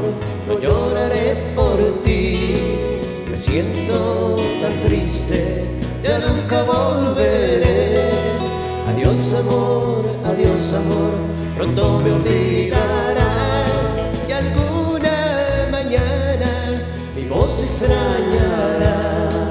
no lloraré por ti. Me siento tan triste, ya nunca volveré. Adiós amor, pronto me olvidarás. Y alguna mañana mi voz extrañará.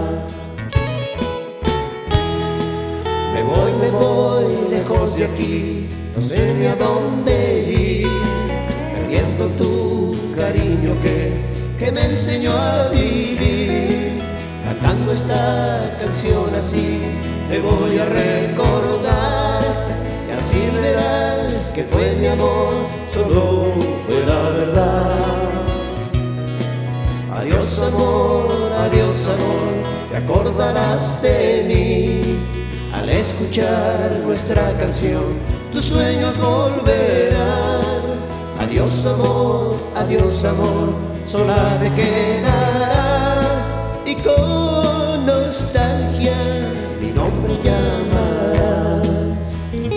Me voy lejos de aquí, no sé ni a dónde ir, perdiendo tu cariño que me enseñó a vivir. Cantando esta canción así te voy a recordar, y así verás que fue mi amor, solo fue la verdad. Adiós amor, te acordarás de mí. Al escuchar nuestra canción, tus sueños volverán. Adiós amor, sola te quedarás, y con nostalgia mi nombre llamarás.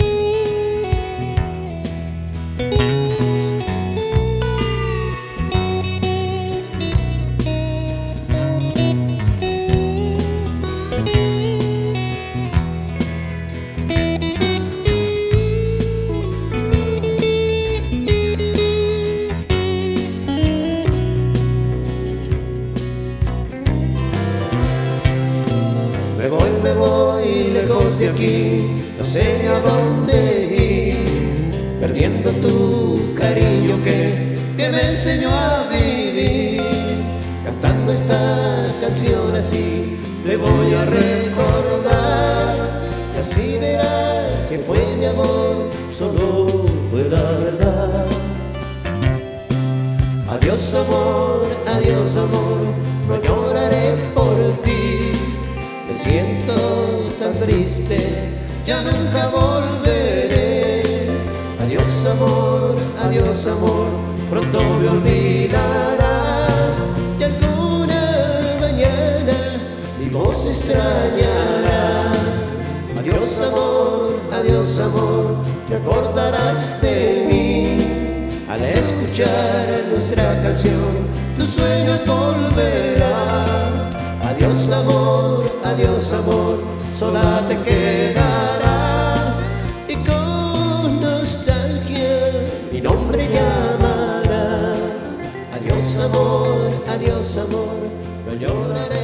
Me voy lejos de aquí, no sé ni a dónde ir, perdiendo tu cariño que me enseñó a vivir. Cantando esta canción así te voy a recordar, y así verás que fue mi amor, solo fue la verdad. Adiós amor, no lloraré por ti. Me siento tan triste, ya nunca volveré. Adiós amor, pronto me olvidarás. Y alguna mañana mi voz extrañarás. Adiós amor, te acordarás de mí. Al escuchar nuestra canción, tus sueños volverán. Adiós amor, sola te quedarás, y con nostalgia mi nombre llamarás. Adiós amor, no lloraré